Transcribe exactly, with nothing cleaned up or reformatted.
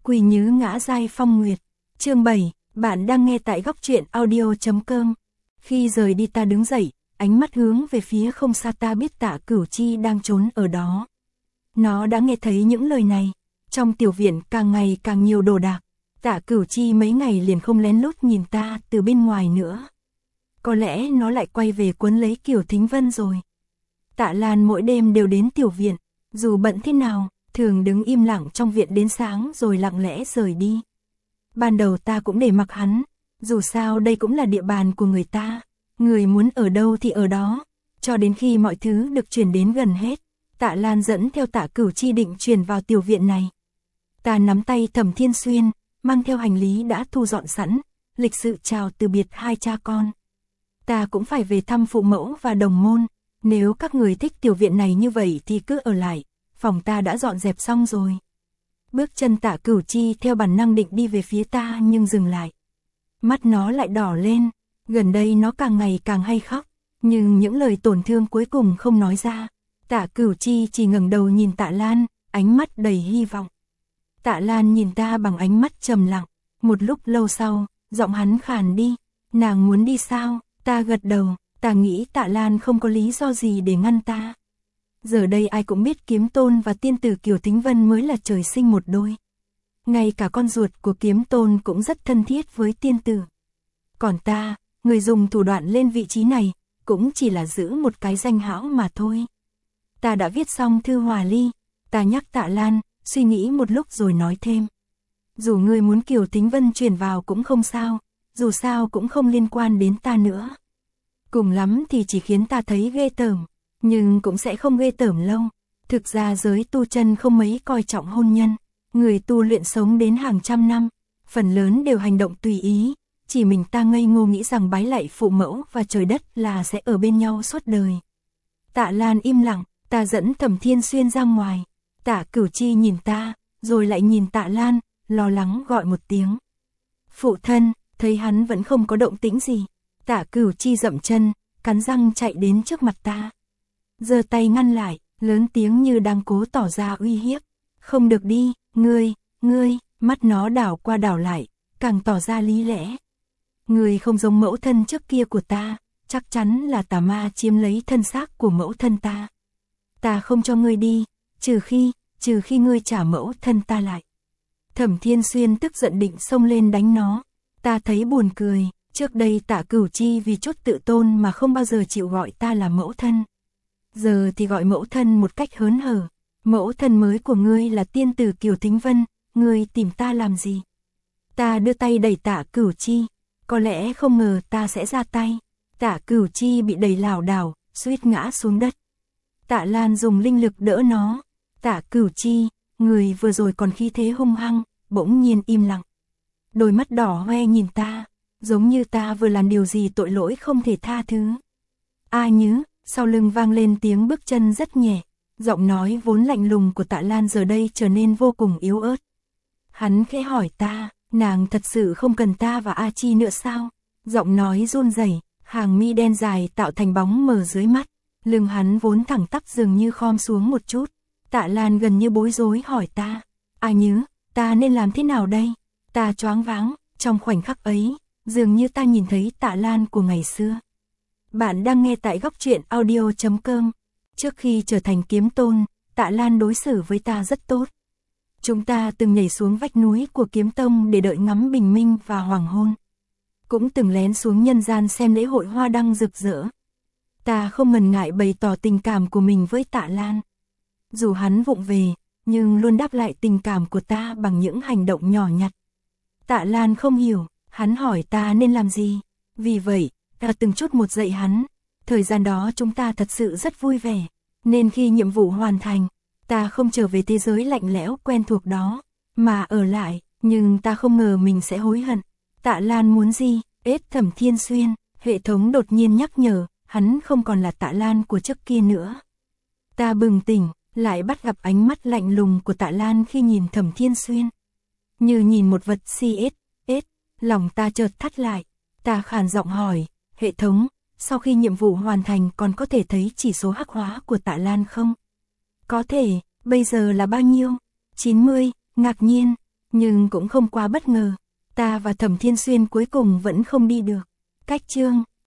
Quỳ Nhứ ngã giai phong nguyệt. Chương bảy, bạn đang nghe tại góc truyện audio chấm com. Khi rời đi ta đứng dậy, ánh mắt hướng về phía không xa, ta biết Tạ Cửu Chi đang trốn ở đó. Nó đã nghe thấy những lời này. Trong tiểu viện càng ngày càng nhiều đồ đạc. Tạ Cửu Chi mấy ngày liền không lén lút nhìn ta từ bên ngoài nữa. Có lẽ nó lại quay về quấn lấy Kiều Thính Vân rồi. Tạ Lan mỗi đêm đều đến tiểu viện, dù bận thế nào, thường đứng im lặng trong viện đến sáng rồi lặng lẽ rời đi. Ban đầu ta cũng để mặc hắn, dù sao đây cũng là địa bàn của người ta, người muốn ở đâu thì ở đó, cho đến khi mọi thứ được chuyển đến gần hết. Tạ Lan dẫn theo Tạ Cửu Chi định chuyển vào tiểu viện này. Ta nắm tay Thẩm Thiên Xuyên, mang theo hành lý đã thu dọn sẵn, lịch sự chào từ biệt hai cha con. Ta cũng phải về thăm phụ mẫu và đồng môn, nếu các người thích tiểu viện này như vậy thì cứ ở lại, phòng ta đã dọn dẹp xong rồi. Bước chân Tạ Cửu Chi theo bản năng định đi về phía ta nhưng dừng lại. Mắt nó lại đỏ lên, gần đây nó càng ngày càng hay khóc, nhưng những lời tổn thương cuối cùng không nói ra. Tạ Cửu Chi chỉ ngẩng đầu nhìn Tạ Lan, ánh mắt đầy hy vọng. Tạ Lan nhìn ta bằng ánh mắt trầm lặng, một lúc lâu sau, giọng hắn khàn đi, nàng muốn đi sao? Ta gật đầu, ta nghĩ Tạ Lan không có lý do gì để ngăn ta. Giờ đây ai cũng biết Kiếm Tôn và tiên tử Kiều Thính Vân mới là trời sinh một đôi. Ngay cả con ruột của Kiếm Tôn cũng rất thân thiết với tiên tử. Còn ta, người dùng thủ đoạn lên vị trí này, cũng chỉ là giữ một cái danh hão mà thôi. Ta đã viết xong thư hòa ly, ta nhắc Tạ Lan, suy nghĩ một lúc rồi nói thêm. Dù ngươi muốn Kiều Thính Vân chuyển vào cũng không sao, dù sao cũng không liên quan đến ta nữa. Cùng lắm thì chỉ khiến ta thấy ghê tởm, nhưng cũng sẽ không ghê tởm lâu. Thực ra giới tu chân không mấy coi trọng hôn nhân, người tu luyện sống đến hàng trăm năm, phần lớn đều hành động tùy ý, chỉ mình ta ngây ngô nghĩ rằng bái lạy phụ mẫu và trời đất là sẽ ở bên nhau suốt đời. Tạ Lan im lặng, ta dẫn Thẩm Thiên Xuyên ra ngoài. Tạ Cửu Chi nhìn ta, rồi lại nhìn Tạ Lan, lo lắng gọi một tiếng. Phụ thân, thấy hắn vẫn không có động tĩnh gì. Tạ Cửu Chi dậm chân, cắn răng chạy đến trước mặt ta. Giơ tay ngăn lại, lớn tiếng như đang cố tỏ ra uy hiếp. Không được đi, ngươi, ngươi, mắt nó đảo qua đảo lại, càng tỏ ra lý lẽ. Ngươi không giống mẫu thân trước kia của ta, chắc chắn là tà ma chiếm lấy thân xác của mẫu thân ta. Ta không cho ngươi đi, trừ khi, trừ khi ngươi trả mẫu thân ta lại. Thẩm Thiên Xuyên tức giận định xông lên đánh nó. Ta thấy buồn cười, trước đây Tạ Cửu Chi vì chút tự tôn mà không bao giờ chịu gọi ta là mẫu thân. Giờ thì gọi mẫu thân một cách hớn hở. Mẫu thân mới của ngươi là tiên tử Kiều Thính Vân, ngươi tìm ta làm gì? Ta đưa tay đẩy Tạ Cửu Chi, có lẽ không ngờ ta sẽ ra tay. Tạ Cửu Chi bị đẩy lảo đảo, suýt ngã xuống đất. Tạ Lan dùng linh lực đỡ nó. Tạ Cửu Chi, người vừa rồi còn khí thế hung hăng, bỗng nhiên im lặng. Đôi mắt đỏ hoe nhìn ta, giống như ta vừa làm điều gì tội lỗi không thể tha thứ. A Nhứ, sau lưng vang lên tiếng bước chân rất nhẹ, giọng nói vốn lạnh lùng của Tạ Lan giờ đây trở nên vô cùng yếu ớt. Hắn khẽ hỏi ta, nàng thật sự không cần ta và A Chi nữa sao? Giọng nói run rẩy, hàng mi đen dài tạo thành bóng mờ dưới mắt, lưng hắn vốn thẳng tắp dường như khom xuống một chút. Tạ Lan gần như bối rối hỏi ta, A Nhứ, ta nên làm thế nào đây? Ta choáng váng, trong khoảnh khắc ấy, dường như ta nhìn thấy Tạ Lan của ngày xưa. Bạn đang nghe tại góc truyện audio chấm com. Trước khi trở thành Kiếm Tôn, Tạ Lan đối xử với ta rất tốt. Chúng ta từng nhảy xuống vách núi của Kiếm Tông để đợi ngắm bình minh và hoàng hôn. Cũng từng lén xuống nhân gian xem lễ hội hoa đăng rực rỡ. Ta không ngần ngại bày tỏ tình cảm của mình với Tạ Lan. Dù hắn vụng về, nhưng luôn đáp lại tình cảm của ta bằng những hành động nhỏ nhặt. Tạ Lan không hiểu, hắn hỏi ta nên làm gì. Vì vậy, ta từng chút một dạy hắn. Thời gian đó chúng ta thật sự rất vui vẻ. Nên khi nhiệm vụ hoàn thành, ta không trở về thế giới lạnh lẽo quen thuộc đó, mà ở lại. Nhưng ta không ngờ mình sẽ hối hận. Tạ Lan muốn gì? Ết Thẩm Thiên Xuyên. Hệ thống đột nhiên nhắc nhở, hắn không còn là Tạ Lan của trước kia nữa. Ta bừng tỉnh, lại bắt gặp ánh mắt lạnh lùng của Tạ Lan khi nhìn Thẩm Thiên Xuyên. Như nhìn một vật si ết, ết, lòng ta chợt thắt lại. Ta khàn giọng hỏi, hệ thống, sau khi nhiệm vụ hoàn thành còn có thể thấy chỉ số hắc hóa của Tạ Lan không? Có thể, bây giờ là bao nhiêu? chín mươi, ngạc nhiên. Nhưng cũng không quá bất ngờ, ta và Thẩm Thiên Xuyên cuối cùng vẫn không đi được. Cách chương